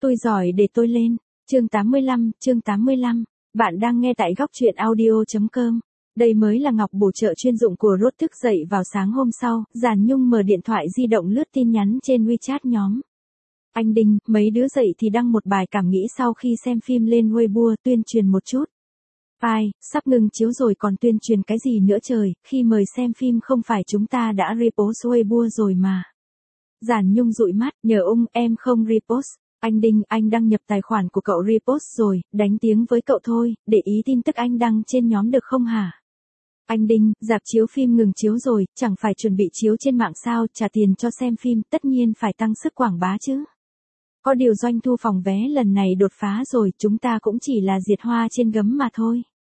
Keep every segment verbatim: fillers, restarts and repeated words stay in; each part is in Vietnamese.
Tôi giỏi để tôi lên. Chương tám mươi lăm, chương tám mươi lăm. Bạn đang nghe tại góc truyện audio chấm com. Đây mới là ngọc bổ trợ chuyên dụng của Rốt. Thức dậy vào sáng hôm sau, Giản Nhung mở điện thoại di động lướt tin nhắn trên WeChat nhóm. Anh Đinh, mấy đứa dậy thì đăng một bài cảm nghĩ sau khi xem phim lên Weibo tuyên truyền một chút. Ai, sắp ngừng chiếu rồi còn tuyên truyền cái gì nữa trời, khi mời xem phim không phải chúng ta đã repost Weibo rồi mà. Giản Nhung dụi mắt, nhờ ông em không repost. Anh Đinh, anh đăng nhập tài khoản của cậu repost rồi, đánh tiếng với cậu thôi, để ý tin tức anh đăng trên nhóm được không hả? Anh Đinh, rạp chiếu phim ngừng chiếu rồi, chẳng phải chuẩn bị chiếu trên mạng sao, trả tiền cho xem phim, tất nhiên phải tăng sức quảng bá chứ. Có điều doanh thu phòng vé lần này đột phá rồi, chúng ta cũng chỉ là diệt hoa trên gấm mà thôi.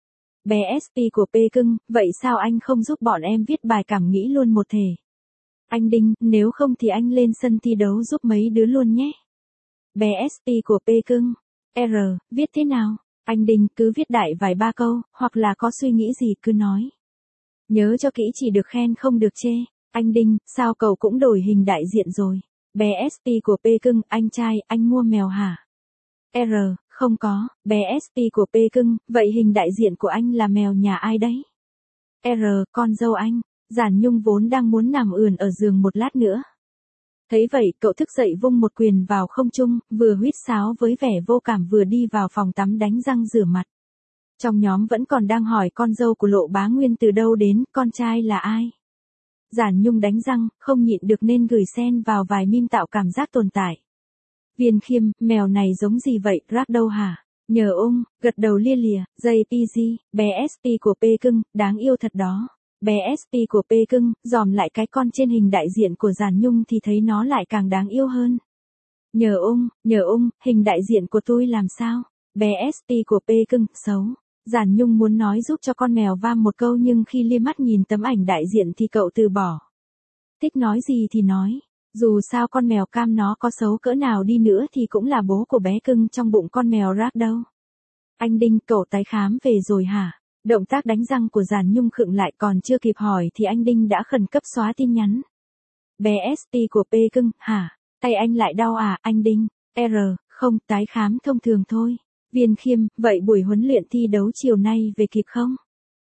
Bé ét pê của P cưng, vậy sao anh không giúp bọn em viết bài cảm nghĩ luôn một thể? Anh Đinh, nếu không thì anh lên sân thi đấu giúp mấy đứa luôn nhé. Bé ét pê của P cưng, R, viết thế nào? Anh Đinh, cứ viết đại vài ba câu, hoặc là có suy nghĩ gì cứ nói. Nhớ cho kỹ, chỉ được khen không được chê. Anh Đinh, sao cậu cũng đổi hình đại diện rồi? Bé ét pê của P cưng, anh trai, anh mua mèo hả? R, không có. Bé ét pê của P cưng, vậy hình đại diện của anh là mèo nhà ai đấy? R, con dâu anh. Giản Nhung vốn đang muốn nằm ườn ở giường một lát nữa. Thấy vậy, cậu thức dậy vung một quyền vào không trung, vừa huýt sáo với vẻ vô cảm vừa đi vào phòng tắm đánh răng rửa mặt. Trong nhóm vẫn còn đang hỏi con dâu của Lộ Bá Nguyên từ đâu đến, con trai là ai? Giản Nhung đánh răng, không nhịn được nên gửi xen vào vài meme tạo cảm giác tồn tại. Viên Khiêm, mèo này giống gì vậy, rác đâu hả? Nhờ ung, gật đầu lia lịa, jay pê giê, bé ét pê của P cưng, đáng yêu thật đó. Bé ét pê của P cưng, dòm lại cái con trên hình đại diện của Giản Nhung thì thấy nó lại càng đáng yêu hơn. Nhờ ung, nhờ ung, hình đại diện của tôi làm sao? Bé ét pê của P cưng, xấu. Giản Nhung muốn nói giúp cho con mèo vam một câu nhưng khi lia mắt nhìn tấm ảnh đại diện thì cậu từ bỏ. Thích nói gì thì nói. Dù sao con mèo cam nó có xấu cỡ nào đi nữa thì cũng là bố của bé cưng trong bụng con mèo rác đâu. Anh Đinh, cậu tái khám về rồi hả? Động tác đánh răng của Giản Nhung khựng lại, còn chưa kịp hỏi thì anh Đinh đã khẩn cấp xóa tin nhắn. Bé ét pê của P cưng, hả? Tay anh lại đau à, anh Đinh? R, không, tái khám thông thường thôi. Viên Khiêm, vậy buổi huấn luyện thi đấu chiều nay về kịp không?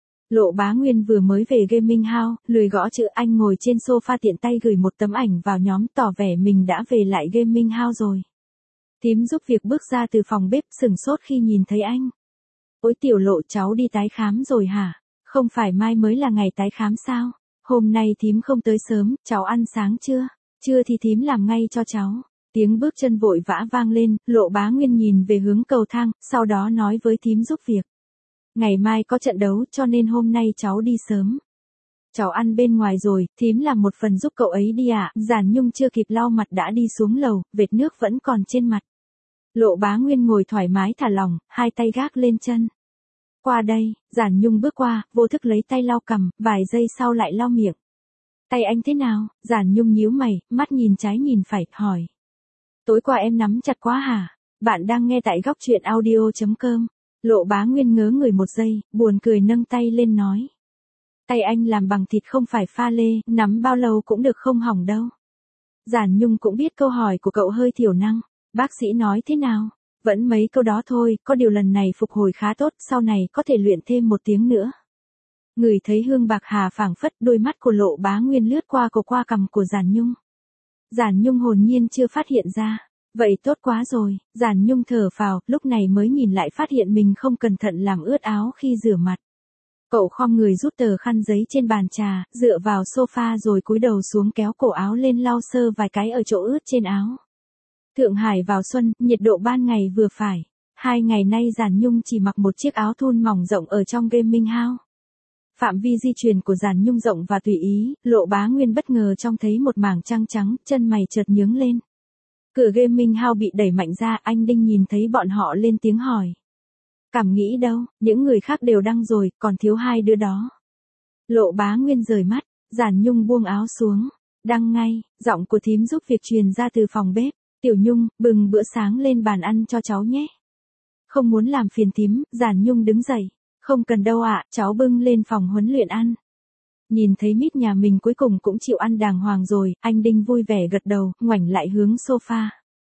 Lộ Bá Nguyên vừa mới về gaming house, lười gõ chữ, anh ngồi trên sofa tiện tay gửi một tấm ảnh vào nhóm tỏ vẻ mình đã về lại gaming house rồi. Thím giúp việc bước ra từ phòng bếp sửng sốt khi nhìn thấy anh. Ôi Tiểu Lộ, cháu đi tái khám rồi hả? Không phải mai mới là ngày tái khám sao? Hôm nay thím không tới sớm, cháu ăn sáng chưa? Chưa thì thím làm ngay cho cháu. Tiếng bước chân vội vã vang lên, Lộ Bá Nguyên nhìn về hướng cầu thang, sau đó nói với thím giúp việc. Ngày mai có trận đấu cho nên hôm nay cháu đi sớm. Cháu ăn bên ngoài rồi, thím làm một phần giúp cậu ấy đi ạ. À. Giản Nhung chưa kịp lau mặt đã đi xuống lầu, vệt nước vẫn còn trên mặt. Lộ Bá Nguyên ngồi thoải mái thả lỏng, hai tay gác lên chân. Qua đây, Giản Nhung bước qua, vô thức lấy tay lau cằm, vài giây sau lại lau miệng. Tay anh thế nào? Giản Nhung nhíu mày, mắt nhìn trái nhìn phải, hỏi. Tối qua em nắm chặt quá hả? Bạn đang nghe tại góc truyện audio chấm com. Lộ Bá Nguyên ngớ người một giây, buồn cười nâng tay lên nói. Tay anh làm bằng thịt không phải pha lê, nắm bao lâu cũng được không hỏng đâu. Giản Nhung cũng biết câu hỏi của cậu hơi thiểu năng. Bác sĩ nói thế nào? Vẫn mấy câu đó thôi, có điều lần này phục hồi khá tốt, sau này có thể luyện thêm một tiếng nữa. Người thấy hương bạc hà phảng phất, đôi mắt của Lộ Bá Nguyên lướt qua cổ qua cằm của Giản Nhung. Giản Nhung hồn nhiên chưa phát hiện ra. Vậy tốt quá rồi, Giản Nhung thở phào, lúc này mới nhìn lại phát hiện mình không cẩn thận làm ướt áo khi rửa mặt. Cậu khom người rút tờ khăn giấy trên bàn trà, dựa vào sofa rồi cúi đầu xuống kéo cổ áo lên lau sơ vài cái ở chỗ ướt trên áo. Thượng Hải vào xuân, nhiệt độ ban ngày vừa phải. Hai ngày nay Giản Nhung chỉ mặc một chiếc áo thun mỏng rộng ở trong gaming house. Phạm vi di chuyển của Giản Nhung rộng và tùy ý, Lộ Bá Nguyên bất ngờ trông thấy một mảng trăng trắng, chân mày chợt nhướng lên. Cửa gaming house bị đẩy mạnh ra, anh Đinh nhìn thấy bọn họ lên tiếng hỏi. Cảm nghĩ đâu, những người khác đều đăng rồi, còn thiếu hai đứa đó. Lộ Bá Nguyên rời mắt, Giản Nhung buông áo xuống. Đăng ngay, giọng của thím giúp việc truyền ra từ phòng bếp. Tiểu Nhung, bừng bữa sáng lên bàn ăn cho cháu nhé. Không muốn làm phiền thím, Giản Nhung đứng dậy. Không cần đâu ạ, cháu bưng lên phòng huấn luyện ăn. Nhìn thấy mít nhà mình cuối cùng cũng chịu ăn đàng hoàng rồi, anh Đinh vui vẻ gật đầu, ngoảnh lại hướng sofa.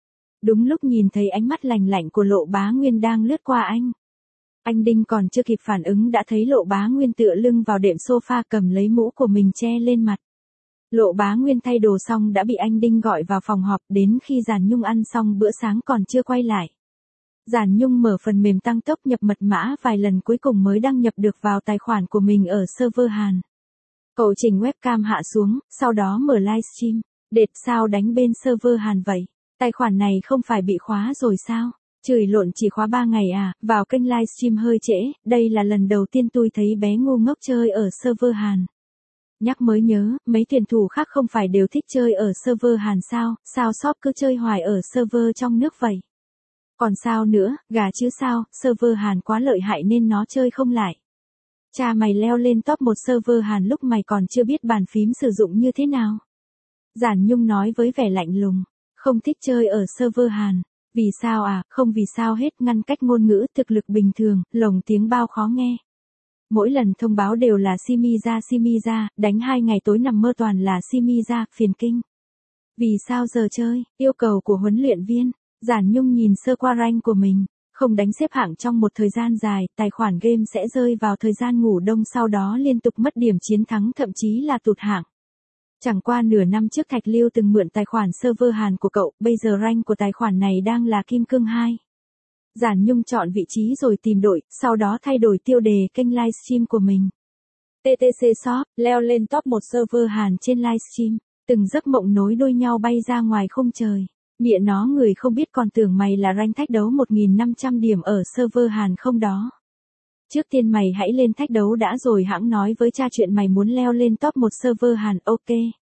Đúng lúc nhìn thấy ánh mắt lạnh lạnh của Lộ Bá Nguyên đang lướt qua anh. Anh Đinh còn chưa kịp phản ứng đã thấy Lộ Bá Nguyên tựa lưng vào đệm sofa cầm lấy mũ của mình che lên mặt. Lộ Bá Nguyên thay đồ xong đã bị anh Đinh gọi vào phòng họp, đến khi Giản Nhung ăn xong bữa sáng còn chưa quay lại. Giản Nhung mở phần mềm tăng tốc nhập mật mã vài lần cuối cùng mới đăng nhập được vào tài khoản của mình ở server Hàn. Cậu chỉnh webcam hạ xuống, sau đó mở livestream. Đệt, sao đánh bên server Hàn vậy? Tài khoản này không phải bị khóa rồi sao? Chửi lộn, chỉ khóa ba ngày à, vào kênh livestream hơi trễ, đây là lần đầu tiên tôi thấy bé ngu ngốc chơi ở server Hàn. Nhắc mới nhớ, mấy tuyển thủ khác không phải đều thích chơi ở server Hàn sao, sao shop cứ chơi hoài ở server trong nước vậy? Còn sao nữa, gà chứ sao, server Hàn quá lợi hại nên nó chơi không lại. Cha mày leo lên top một server Hàn lúc mày còn chưa biết bàn phím sử dụng như thế nào. Giản Nhung nói với vẻ lạnh lùng, không thích chơi ở server Hàn. Vì sao à, không vì sao hết, ngăn cách ngôn ngữ, thực lực bình thường, lồng tiếng bao khó nghe. Mỗi lần thông báo đều là Simi ra Simi ra, đánh hai ngày tối nằm mơ toàn là Simi ra, phiền kinh. Vì sao giờ chơi, yêu cầu của huấn luyện viên. Giản Nhung nhìn sơ qua rank của mình, không đánh xếp hạng trong một thời gian dài, tài khoản game sẽ rơi vào thời gian ngủ đông, sau đó liên tục mất điểm chiến thắng, thậm chí là tụt hạng. Chẳng qua nửa năm trước Thạch Lưu từng mượn tài khoản server Hàn của cậu, bây giờ rank của tài khoản này đang là Kim Cương hai. Giản Nhung chọn vị trí rồi tìm đội, sau đó thay đổi tiêu đề kênh livestream của mình. tê tê xê Shop, leo lên top một server Hàn trên livestream, từng giấc mộng nối đuôi nhau bay ra ngoài khung trời. Mẹ nó, người không biết còn tưởng mày là rank thách đấu một nghìn năm trăm điểm ở server Hàn không đó. Trước tiên mày hãy lên thách đấu đã rồi hãng nói với cha chuyện mày muốn leo lên top một server Hàn, ok.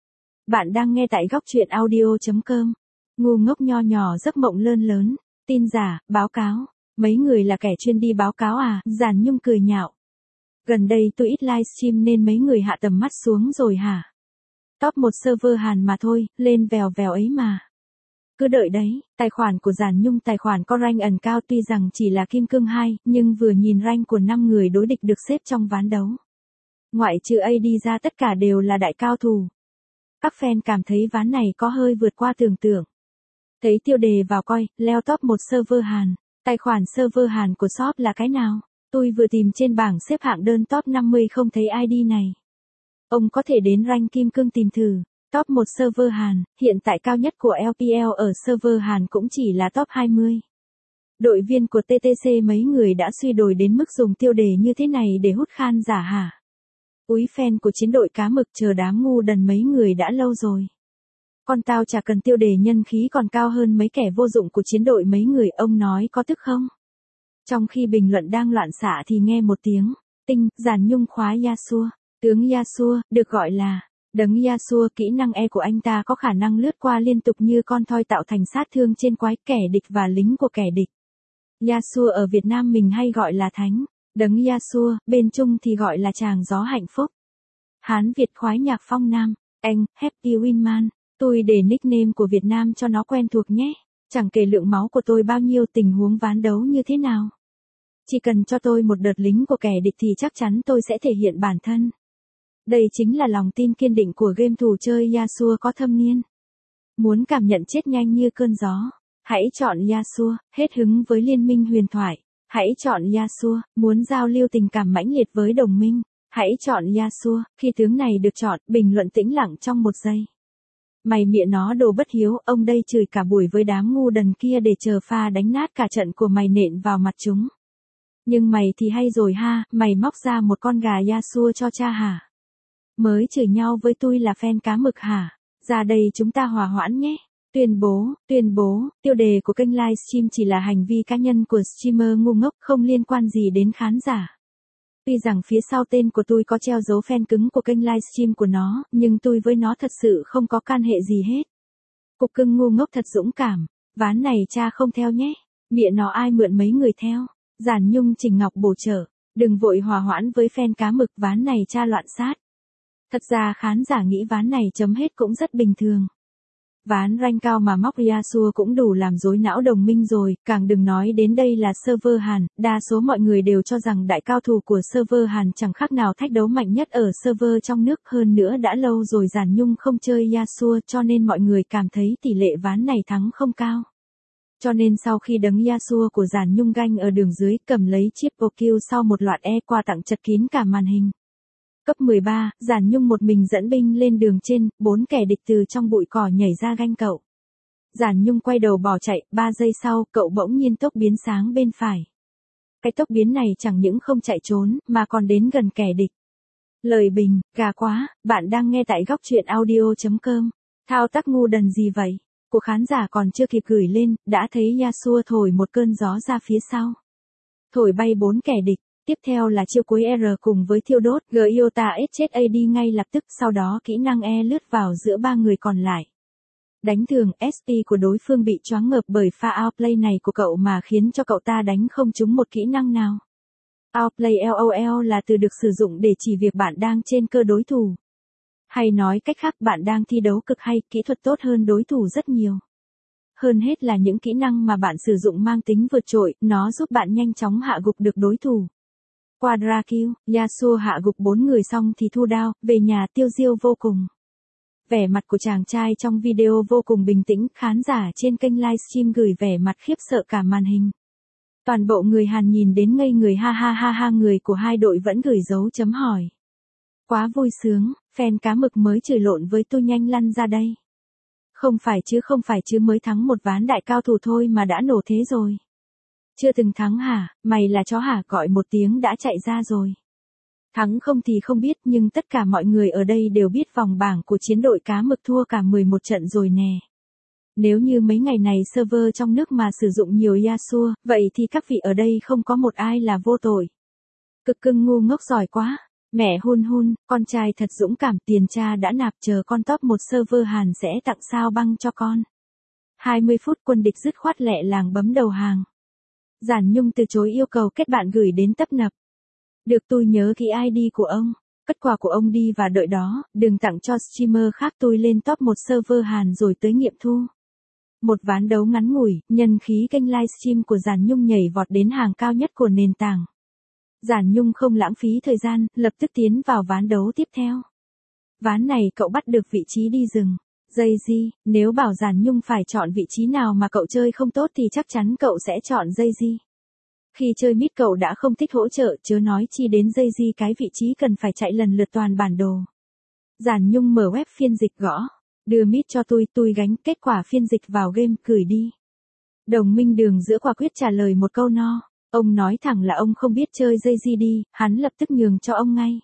Bạn đang nghe tại góc truyện audio chấm com. Ngu ngốc nho nhỏ giấc mộng lơn lớn, tin giả, báo cáo. Mấy người là kẻ chuyên đi báo cáo à, Giản Nhung cười nhạo. Gần đây tôi ít livestream nên mấy người hạ tầm mắt xuống rồi hả? Top một server Hàn mà thôi, lên vèo vèo ấy mà. Cứ đợi đấy, tài khoản của Giản Nhung tài khoản có rank ẩn cao, tuy rằng chỉ là Kim Cương hai, nhưng vừa nhìn rank của năm người đối địch được xếp trong ván đấu. Ngoại trừ a đê ra tất cả đều là đại cao thủ. Các fan cảm thấy ván này có hơi vượt qua tưởng tượng. Thấy tiêu đề vào coi, leo top một server Hàn. Tài khoản server Hàn của shop là cái nào? Tôi vừa tìm trên bảng xếp hạng đơn top năm mươi không thấy i đê này. Ông có thể đến rank Kim Cương tìm thử. Top một server Hàn, hiện tại cao nhất của lờ pê lờ ở server Hàn cũng chỉ là top hai mươi. Đội viên của tê tê xê mấy người đã suy đồi đến mức dùng tiêu đề như thế này để hút khan giả hả? Úi, fan của chiến đội cá mực chờ đám ngu đần mấy người đã lâu rồi. Con tao chả cần tiêu đề nhân khí còn cao hơn mấy kẻ vô dụng của chiến đội mấy người, ông nói có tức không? Trong khi bình luận đang loạn xạ thì nghe một tiếng, tinh, Giản Nhung khóa Yasuo. Tướng Yasuo, được gọi là đấng Yasuo, kỹ năng E của anh ta có khả năng lướt qua liên tục như con thoi tạo thành sát thương trên quái, kẻ địch và lính của kẻ địch. Yasuo ở Việt Nam mình hay gọi là thánh, đấng Yasuo, bên Trung thì gọi là chàng gió hạnh phúc. Hán Việt khoái nhạc phong Nam, anh, Happy Winman, tôi để nickname của Việt Nam cho nó quen thuộc nhé. Chẳng kể lượng máu của tôi bao nhiêu, tình huống ván đấu như thế nào. Chỉ cần cho tôi một đợt lính của kẻ địch thì chắc chắn tôi sẽ thể hiện bản thân. Đây chính là lòng tin kiên định của game thủ chơi Yasuo có thâm niên. Muốn cảm nhận chết nhanh như cơn gió, hãy chọn Yasuo. Hết hứng với liên minh huyền thoại, hãy chọn Yasuo. Muốn giao lưu tình cảm mãnh liệt với đồng minh, hãy chọn Yasuo. Khi tướng này được chọn, bình luận tĩnh lặng trong một giây. Mày mẹ nó đồ bất hiếu, ông đây chửi cả buổi với đám ngu đần kia để chờ pha đánh nát cả trận của mày nện vào mặt chúng. Nhưng mày thì hay rồi ha, mày móc ra một con gà Yasuo cho cha hả? Mới chửi nhau với tôi là fan cá mực hả? Ra đây chúng ta hòa hoãn nhé. Tuyên bố, tuyên bố, tiêu đề của kênh livestream chỉ là hành vi cá nhân của streamer ngu ngốc, không liên quan gì đến khán giả. Tuy rằng phía sau tên của tôi có treo dấu fan cứng của kênh livestream của nó, nhưng tôi với nó thật sự không có can hệ gì hết. Cục cưng ngu ngốc thật dũng cảm. Ván này cha không theo nhé. Mẹ nó ai mượn mấy người theo. Giản Nhung Trình Ngọc bổ trợ. Đừng vội hòa hoãn với fan cá mực, ván này cha loạn sát. Thật ra khán giả nghĩ ván này chấm hết cũng rất bình thường. Ván rank cao mà móc Yasuo cũng đủ làm rối não đồng minh rồi, càng đừng nói đến đây là server Hàn. Đa số mọi người đều cho rằng đại cao thủ của server Hàn chẳng khác nào thách đấu mạnh nhất ở server trong nước, hơn nữa đã lâu rồi Giản Nhung không chơi Yasuo cho nên mọi người cảm thấy tỷ lệ ván này thắng không cao. Cho nên sau khi đấng Yasuo của Giản Nhung ganh ở đường dưới cầm lấy triple kill sau một loạt e quà tặng chật kín cả màn hình. Cấp mười ba, Giản Nhung một mình dẫn binh lên đường trên, bốn kẻ địch từ trong bụi cỏ nhảy ra ganh cậu. Giản Nhung quay đầu bỏ chạy, ba giây sau, cậu bỗng nhiên tốc biến sáng bên phải. Cái tốc biến này chẳng những không chạy trốn, mà còn đến gần kẻ địch. Lời bình, gà quá, bạn đang nghe tại góc truyện audio chấm com. Thao tác ngu đần gì vậy? Của khán giả còn chưa kịp gửi lên, đã thấy Yasuo thổi một cơn gió ra phía sau. Thổi bay bốn kẻ địch, tiếp theo là chiêu cuối R cùng với thiêu đốt, Giota S chết A D ngay lập tức, sau đó kỹ năng E lướt vào giữa ba người còn lại. Đánh thường, ét pê của đối phương bị choáng ngợp bởi pha outplay này của cậu mà khiến cho cậu ta đánh không trúng một kỹ năng nào. Outplay LOL là từ được sử dụng để chỉ việc bạn đang trên cơ đối thủ. Hay nói cách khác, bạn đang thi đấu cực hay, kỹ thuật tốt hơn đối thủ rất nhiều. Hơn hết là những kỹ năng mà bạn sử dụng mang tính vượt trội, nó giúp bạn nhanh chóng hạ gục được đối thủ. Quadra kill, Yasuo hạ gục bốn người xong thì thu đao, về nhà tiêu diêu vô cùng. Vẻ mặt của chàng trai trong video vô cùng bình tĩnh, khán giả trên kênh livestream gửi vẻ mặt khiếp sợ cả màn hình. Toàn bộ người Hàn nhìn đến ngây người, ha ha ha ha, người của hai đội vẫn gửi dấu chấm hỏi. Quá vui sướng, fan cá mực mới chửi lộn với tôi nhanh lăn ra đây. Không phải chứ không phải chứ mới thắng một ván đại cao thủ thôi mà đã nổ thế rồi. Chưa từng thắng hả, mày là chó hả, gọi một tiếng đã chạy ra rồi. Thắng không thì không biết, nhưng tất cả mọi người ở đây đều biết vòng bảng của chiến đội cá mực thua cả mười một trận rồi nè. Nếu như mấy ngày này server trong nước mà sử dụng nhiều Yasuo, vậy thì các vị ở đây không có một ai là vô tội. Cực cưng ngu ngốc giỏi quá. Mẹ hun hun, con trai thật dũng cảm, tiền cha đã nạp, chờ con top một server Hàn sẽ tặng sao băng cho con. hai mươi phút quân địch dứt khoát lẹ làng bấm đầu hàng. Giản Nhung từ chối yêu cầu kết bạn gửi đến tấp nập. Được, tôi nhớ kỹ i đê của ông, cất quà của ông đi và đợi đó, đừng tặng cho streamer khác, tôi lên top một server Hàn rồi tới nghiệm thu. Một ván đấu ngắn ngủi, nhân khí kênh livestream của Giản Nhung nhảy vọt đến hàng cao nhất của nền tảng. Giản Nhung không lãng phí thời gian, lập tức tiến vào ván đấu tiếp theo. Ván này cậu bắt được vị trí đi rừng. Jay-Z, nếu bảo Giản Nhung phải chọn vị trí nào mà cậu chơi không tốt thì chắc chắn cậu sẽ chọn Jay-Z. Khi chơi mid cậu đã không thích hỗ trợ, chớ nói chi đến Jay-Z, cái vị trí cần phải chạy lần lượt toàn bản đồ. Giản Nhung mở web phiên dịch gõ. Đưa mid cho tôi, tôi gánh kết quả phiên dịch vào game, gửi đi. Đồng minh đường giữa quả quyết trả lời một câu no. Ông nói thẳng là ông không biết chơi Jay-Z đi, hắn lập tức nhường cho ông ngay.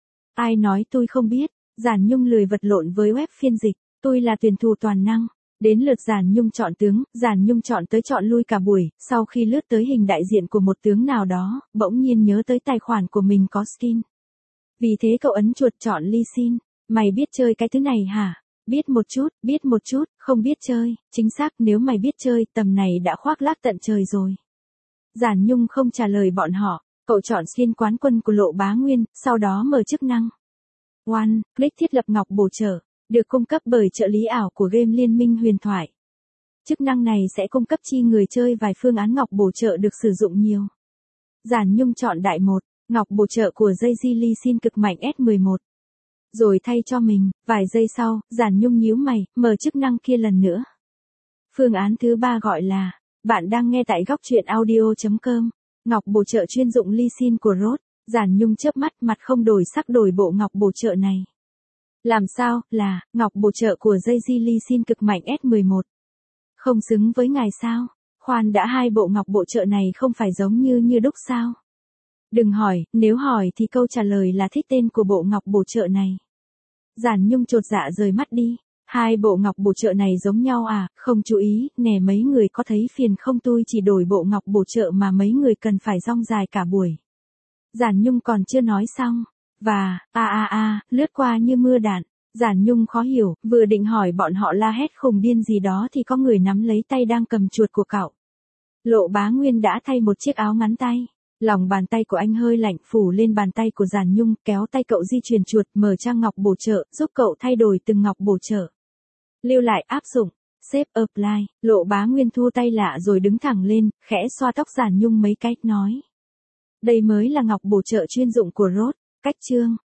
Ai nói tôi không biết, Giản Nhung lười vật lộn với web phiên dịch, tôi là tuyển thủ toàn năng. Đến lượt Giản Nhung chọn tướng, Giản Nhung chọn tới chọn lui cả buổi, sau khi lướt tới hình đại diện của một tướng nào đó, bỗng nhiên nhớ tới tài khoản của mình có skin. Vì thế cậu ấn chuột chọn Lee Sin. Mày biết chơi cái thứ này hả? Biết một chút, biết một chút, không biết chơi, chính xác, nếu mày biết chơi, tầm này đã khoác lác tận trời rồi. Giản Nhung không trả lời bọn họ, cậu chọn skin quán quân của Lộ Bá Nguyên, sau đó mở chức năng. One, click thiết lập ngọc bổ trợ, được cung cấp bởi trợ lý ảo của game Liên minh huyền thoại. Chức năng này sẽ cung cấp chi người chơi vài phương án ngọc bổ trợ được sử dụng nhiều. Giản Nhung chọn đại một, ngọc bổ trợ của Jay-Z Lee Sin cực mạnh S mười một. Rồi thay cho mình, vài giây sau, Giản Nhung nhíu mày, mở chức năng kia lần nữa. Phương án thứ ba gọi là, bạn đang nghe tại góc truyện audio chấm com, ngọc bổ trợ chuyên dụng Lee Sin của Rốt. Giản Nhung chớp mắt, mặt không đổi sắc đổi bộ ngọc bổ trợ này. Làm sao, là, ngọc bổ trợ của Jay-Z Lee Sin cực mạnh S mười một. Không xứng với ngài sao? Khoan đã, hai bộ ngọc bổ trợ này không phải giống như như đúc sao? Đừng hỏi, nếu hỏi thì câu trả lời là thích tên của bộ ngọc bổ trợ này. Giản Nhung chột dạ rời mắt đi. Hai bộ ngọc bổ trợ này giống nhau à, không chú ý, nè mấy người có thấy phiền không, tôi chỉ đổi bộ ngọc bổ trợ mà mấy người cần phải rong dài cả buổi. Giản Nhung còn chưa nói xong. Và, a a a, lướt qua như mưa đạn. Giản Nhung khó hiểu, vừa định hỏi bọn họ la hét khùng điên gì đó thì có người nắm lấy tay đang cầm chuột của cậu. Lộ Bá Nguyên đã thay một chiếc áo ngắn tay. Lòng bàn tay của anh hơi lạnh phủ lên bàn tay của Giản Nhung, kéo tay cậu di chuyển chuột, mở trang ngọc bổ trợ, giúp cậu thay đổi từng ngọc bổ trợ. Lưu lại áp dụng, save apply, Lộ Bá Nguyên thu tay lạ rồi đứng thẳng lên, khẽ xoa tóc Giản Nhung mấy cái, nói. Đây mới là ngọc bổ trợ chuyên dụng của Rốt, cách chương.